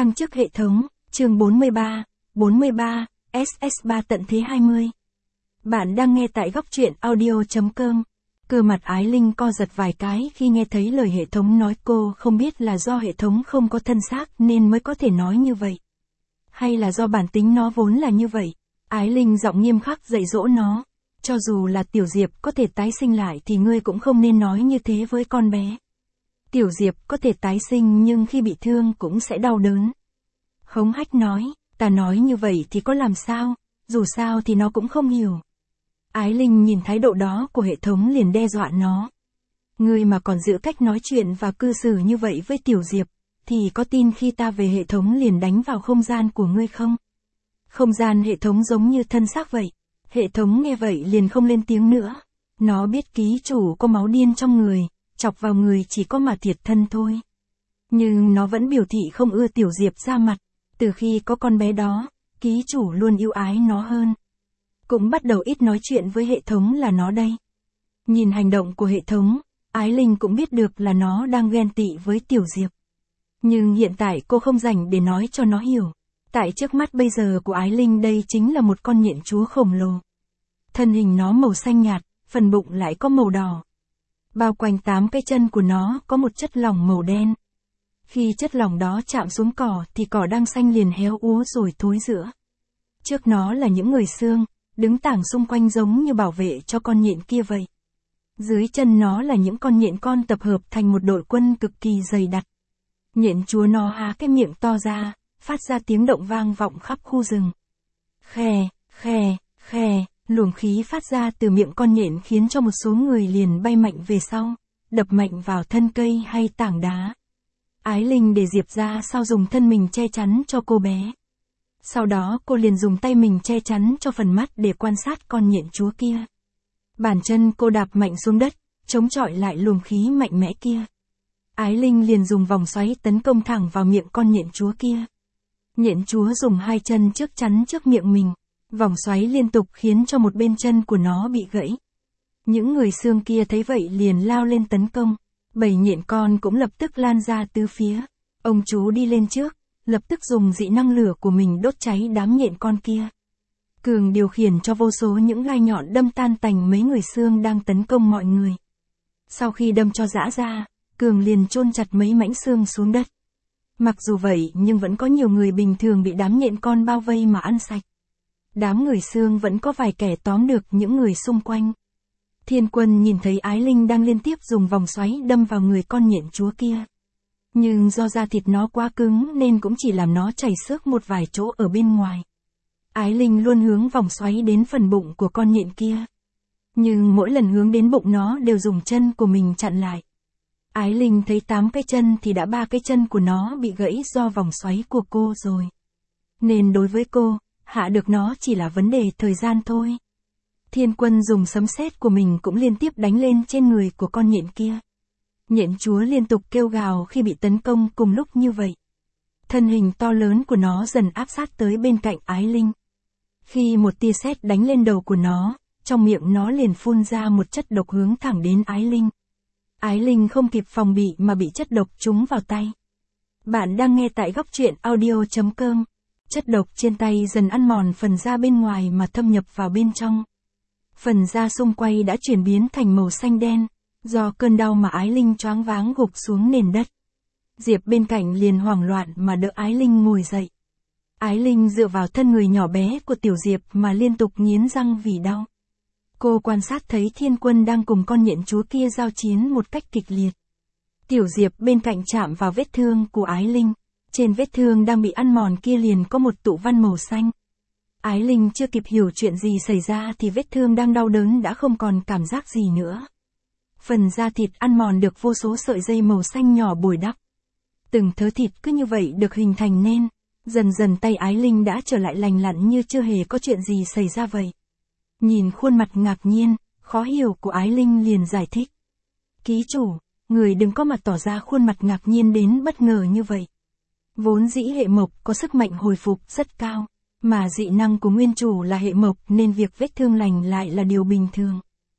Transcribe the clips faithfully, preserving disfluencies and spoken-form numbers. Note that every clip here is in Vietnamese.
Thăng chức hệ thống, chương bốn mươi ba, bốn mươi ba, ét ét ba tận thế hai mươi. Bạn đang nghe tại góc truyện audio chấm com. Cơ mặt Ái Linh co giật vài cái khi nghe thấy lời hệ thống nói, cô không biết là do hệ thống không có thân xác nên mới có thể nói như vậy. Hay là do bản tính nó vốn là như vậy. Ái Linh giọng nghiêm khắc dạy dỗ nó. Cho dù là Tiểu Diệp có thể tái sinh lại thì ngươi cũng không nên nói như thế với con bé. Tiểu Diệp có thể tái sinh nhưng khi bị thương cũng sẽ đau đớn. Hống hách nói, ta nói như vậy thì có làm sao, dù sao thì nó cũng không hiểu. Ái Linh nhìn thái độ đó của hệ thống liền đe dọa nó. Ngươi mà còn giữ cách nói chuyện và cư xử như vậy với Tiểu Diệp, thì có tin khi ta về hệ thống liền đánh vào không gian của ngươi không? Không gian hệ thống giống như thân xác vậy. Hệ thống nghe vậy liền không lên tiếng nữa. Nó biết ký chủ có máu điên trong người, chọc vào người chỉ có mà thiệt thân thôi. Nhưng nó vẫn biểu thị không ưa Tiểu Diệp ra mặt. Từ khi có con bé đó, ký chủ luôn yêu ái nó hơn. Cũng bắt đầu ít nói chuyện với hệ thống là nó đây. Nhìn hành động của hệ thống, Ái Linh cũng biết được là nó đang ghen tị với Tiểu Diệp. Nhưng hiện tại cô không rảnh để nói cho nó hiểu. Tại trước mắt bây giờ của Ái Linh đây chính là một con nhện chúa khổng lồ. Thân hình nó màu xanh nhạt, phần bụng lại có màu đỏ. Bao quanh tám cái chân của nó có một chất lỏng màu đen. Khi chất lỏng đó chạm xuống cỏ thì cỏ đang xanh liền héo úa rồi thối rữa. Trước nó là những người xương, đứng tảng xung quanh giống như bảo vệ cho con nhện kia vậy. Dưới chân nó là những con nhện con tập hợp thành một đội quân cực kỳ dày đặc. Nhện chúa nó há cái miệng to ra, phát ra tiếng động vang vọng khắp khu rừng. Khè, khè, khè, luồng khí phát ra từ miệng con nhện khiến cho một số người liền bay mạnh về sau, đập mạnh vào thân cây hay tảng đá. Ái Linh để Diệp ra sau dùng thân mình che chắn cho cô bé. Sau đó cô liền dùng tay mình che chắn cho phần mắt để quan sát con nhện chúa kia. Bàn chân cô đạp mạnh xuống đất, chống chọi lại luồng khí mạnh mẽ kia. Ái Linh liền dùng vòng xoáy tấn công thẳng vào miệng con nhện chúa kia. Nhện chúa dùng hai chân trước chắn trước miệng mình. Vòng xoáy liên tục khiến cho một bên chân của nó bị gãy. Những người xương kia thấy vậy liền lao lên tấn công. Bầy nhện con cũng lập tức lan ra tứ phía. Ông chú đi lên trước, lập tức dùng dị năng lửa của mình đốt cháy đám nhện con kia. Cường điều khiển cho vô số những gai nhọn đâm tan tành mấy người xương đang tấn công mọi người. Sau khi đâm cho rã ra, Cường liền chôn chặt mấy mảnh xương xuống đất. Mặc dù vậy nhưng vẫn có nhiều người bình thường bị đám nhện con bao vây mà ăn sạch. Đám người xương vẫn có vài kẻ tóm được những người xung quanh. Thiên Quân nhìn thấy Ái Linh đang liên tiếp dùng vòng xoáy đâm vào người con nhện chúa kia. Nhưng do da thịt nó quá cứng nên cũng chỉ làm nó chảy xước một vài chỗ ở bên ngoài. Ái Linh luôn hướng vòng xoáy đến phần bụng của con nhện kia. Nhưng mỗi lần hướng đến bụng nó đều dùng chân của mình chặn lại. Ái Linh thấy tám cái chân thì đã ba cái chân của nó bị gãy do vòng xoáy của cô rồi. Nên đối với cô, hạ được nó chỉ là vấn đề thời gian thôi. Thiên Quân dùng sấm sét của mình cũng liên tiếp đánh lên trên người của con nhện kia. Nhện chúa liên tục kêu gào khi bị tấn công cùng lúc như vậy. Thân hình to lớn của nó dần áp sát tới bên cạnh Ái Linh. Khi một tia sét đánh lên đầu của nó, trong miệng nó liền phun ra một chất độc hướng thẳng đến Ái Linh. Ái Linh không kịp phòng bị mà bị chất độc trúng vào tay. Bạn đang nghe tại góc truyện audio chấm com. Chất độc trên tay dần ăn mòn phần da bên ngoài mà thâm nhập vào bên trong. Phần da xung quanh đã chuyển biến thành màu xanh đen, do cơn đau mà Ái Linh choáng váng gục xuống nền đất. Diệp bên cạnh liền hoảng loạn mà đỡ Ái Linh ngồi dậy. Ái Linh dựa vào thân người nhỏ bé của Tiểu Diệp mà liên tục nghiến răng vì đau. Cô quan sát thấy Thiên Quân đang cùng con nhện chúa kia giao chiến một cách kịch liệt. Tiểu Diệp bên cạnh chạm vào vết thương của Ái Linh. Trên vết thương đang bị ăn mòn kia liền có một tụ văn màu xanh. Ái Linh chưa kịp hiểu chuyện gì xảy ra thì vết thương đang đau đớn đã không còn cảm giác gì nữa. Phần da thịt ăn mòn được vô số sợi dây màu xanh nhỏ bồi đắp. Từng thớ thịt cứ như vậy được hình thành nên, dần dần tay Ái Linh đã trở lại lành lặn như chưa hề có chuyện gì xảy ra vậy. Nhìn khuôn mặt ngạc nhiên, khó hiểu của Ái Linh liền giải thích. Ký chủ, người đừng có mà tỏ ra khuôn mặt ngạc nhiên đến bất ngờ như vậy. Vốn dĩ hệ mộc có sức mạnh hồi phục rất cao, mà dị năng của nguyên chủ là hệ mộc nên việc vết thương lành lại là điều bình thường.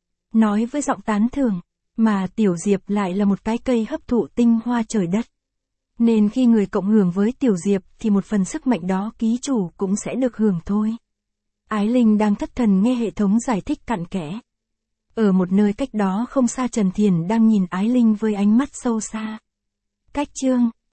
Nói với giọng tán thưởng, mà Tiểu Diệp lại là một cái cây hấp thụ tinh hoa trời đất. Nên khi người cộng hưởng với Tiểu Diệp thì một phần sức mạnh đó ký chủ cũng sẽ được hưởng thôi. Ái Linh đang thất thần nghe hệ thống giải thích cặn kẽ. Ở một nơi cách đó không xa Trần Thiền đang nhìn Ái Linh với ánh mắt sâu xa. Cách chương